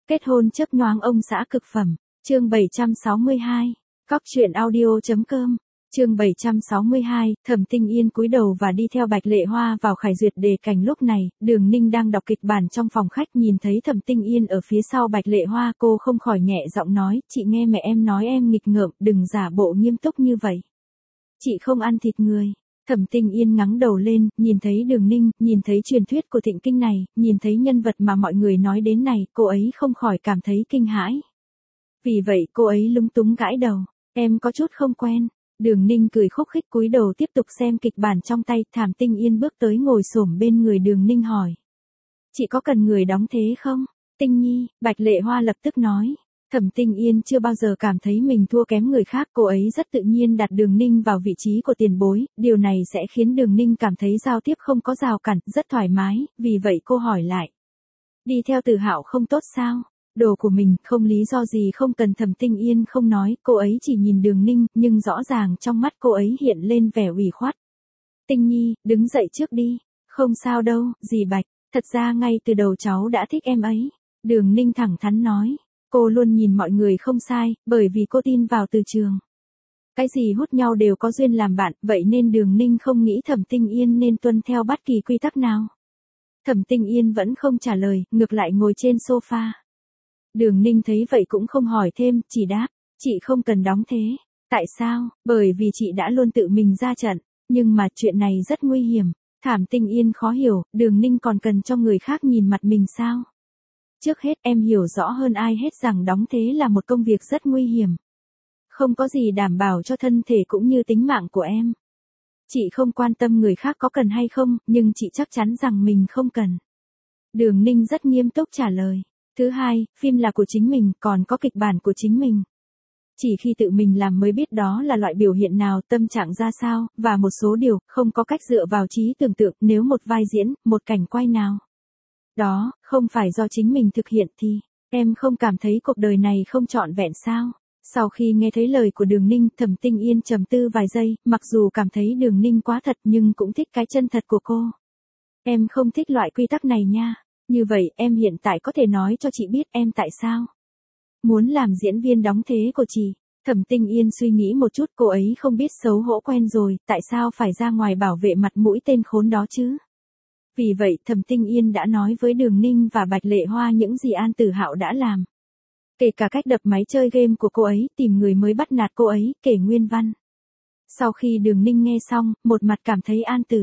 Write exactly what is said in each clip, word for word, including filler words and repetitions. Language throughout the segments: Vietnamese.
Kết hôn chớp nhoáng ông xã cực phẩm, chương bảy trăm sáu mươi hai, cóc truyện audio.com, chương bảy trăm sáu mươi hai, Thẩm Tinh Yên cúi đầu và đi theo Bạch Lệ Hoa vào Khải Duyệt đề cảnh. Lúc này, Đường Ninh đang đọc kịch bản trong phòng khách, nhìn thấy Thẩm Tinh Yên ở phía sau Bạch Lệ Hoa, cô không khỏi nhẹ giọng nói, chị nghe mẹ em nói em nghịch ngợm, đừng giả bộ nghiêm túc như vậy. Chị không ăn thịt người. Thẩm Tinh Yên ngẩng đầu lên, nhìn thấy Đường Ninh, nhìn thấy truyền thuyết của Thịnh Kinh này, nhìn thấy nhân vật mà mọi người nói đến này, cô ấy không khỏi cảm thấy kinh hãi. Vì vậy cô ấy lúng túng gãi đầu, em có chút không quen. Đường Ninh cười khúc khích cúi đầu tiếp tục xem kịch bản trong tay. Thẩm Tinh Yên bước tới ngồi xổm bên người Đường Ninh hỏi. Chị có cần người đóng thế không? Tinh Nhi, Bạch Lệ Hoa lập tức nói. Thẩm Tinh Yên chưa bao giờ cảm thấy mình thua kém người khác, cô ấy rất tự nhiên đặt Đường Ninh vào vị trí của tiền bối, điều này sẽ khiến Đường Ninh cảm thấy giao tiếp không có rào cản, rất thoải mái, vì vậy cô hỏi lại. Đi theo Từ Hạo không tốt sao? Đồ của mình, không lý do gì không cần. Thẩm Tinh Yên không nói, cô ấy chỉ nhìn Đường Ninh, nhưng rõ ràng trong mắt cô ấy hiện lên vẻ ủy khuất. Tinh Nhi, đứng dậy trước đi. Không sao đâu, dì Bạch, thật ra ngay từ đầu cháu đã thích em ấy. Đường Ninh thẳng thắn nói. Cô luôn nhìn mọi người không sai, bởi vì cô tin vào Từ Trường. Cái gì hút nhau đều có duyên làm bạn, vậy nên Đường Ninh không nghĩ Thẩm Tinh Yên nên tuân theo bất kỳ quy tắc nào. Thẩm Tinh Yên vẫn không trả lời, ngược lại ngồi trên sofa. Đường Ninh thấy vậy cũng không hỏi thêm, chỉ đáp, chị không cần đóng thế. Tại sao? Bởi vì chị đã luôn tự mình ra trận, nhưng mà chuyện này rất nguy hiểm. Thẩm Tinh Yên khó hiểu, Đường Ninh còn cần cho người khác nhìn mặt mình sao? Trước hết em hiểu rõ hơn ai hết rằng đóng thế là một công việc rất nguy hiểm. Không có gì đảm bảo cho thân thể cũng như tính mạng của em. Chị không quan tâm người khác có cần hay không, nhưng chị chắc chắn rằng mình không cần. Đường Ninh rất nghiêm túc trả lời. Thứ hai, phim là của chính mình, còn có kịch bản của chính mình. Chỉ khi tự mình làm mới biết đó là loại biểu hiện nào, tâm trạng ra sao, và một số điều, không có cách dựa vào trí tưởng tượng, nếu một vai diễn, một cảnh quay nào. Đó, không phải do chính mình thực hiện thì, em không cảm thấy cuộc đời này không trọn vẹn sao? Sau khi nghe thấy lời của Đường Ninh, Thẩm Tinh Yên trầm tư vài giây, mặc dù cảm thấy Đường Ninh quá thật nhưng cũng thích cái chân thật của cô. Em không thích loại quy tắc này nha. Như vậy, em hiện tại có thể nói cho chị biết em tại sao muốn làm diễn viên đóng thế của chị. Thẩm Tinh Yên suy nghĩ một chút, cô ấy không biết xấu hổ quen rồi, tại sao phải ra ngoài bảo vệ mặt mũi tên khốn đó chứ? Vì vậy, Thẩm Tinh Yên đã nói với Đường Ninh và Bạch Lệ Hoa những gì An Tử Hạo đã làm. Kể cả cách đập máy chơi game của cô ấy, tìm người mới bắt nạt cô ấy, kể nguyên văn. Sau khi Đường Ninh nghe xong, một mặt cảm thấy An Tử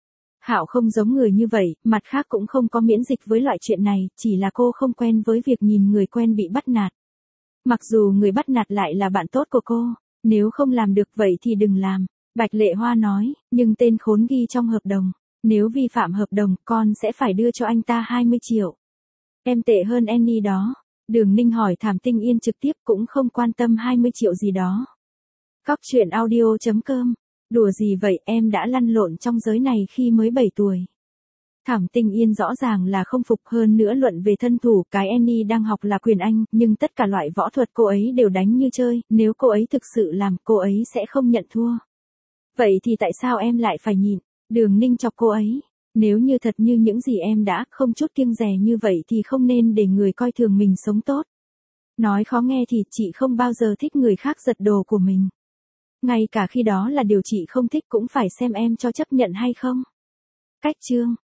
Hạo không giống người như vậy, mặt khác cũng không có miễn dịch với loại chuyện này, chỉ là cô không quen với việc nhìn người quen bị bắt nạt. Mặc dù người bắt nạt lại là bạn tốt của cô, nếu không làm được vậy thì đừng làm. Bạch Lệ Hoa nói, nhưng tên khốn ghi trong hợp đồng. Nếu vi phạm hợp đồng, con sẽ phải đưa cho anh ta hai mươi triệu. Em tệ hơn Annie đó. Đường Ninh hỏi Thẩm Tinh Yên trực tiếp, cũng không quan tâm hai mươi triệu gì đó. Cóc truyện audio.com. Đùa gì vậy, em đã lăn lộn trong giới này khi mới bảy tuổi. Thẩm Tinh Yên rõ ràng là không phục, hơn nữa luận về thân thủ, cái Annie đang học là quyền Anh, nhưng tất cả loại võ thuật cô ấy đều đánh như chơi, nếu cô ấy thực sự làm, cô ấy sẽ không nhận thua. Vậy thì tại sao em lại phải nhịn? Đường Ninh chọc cô ấy. Nếu như thật như những gì em đã, không chút kiêng dè như vậy thì không nên để người coi thường mình sống tốt. Nói khó nghe thì chị không bao giờ thích người khác giật đồ của mình. Ngay cả khi đó là điều chị không thích cũng phải xem em cho chấp nhận hay không. Cách chương.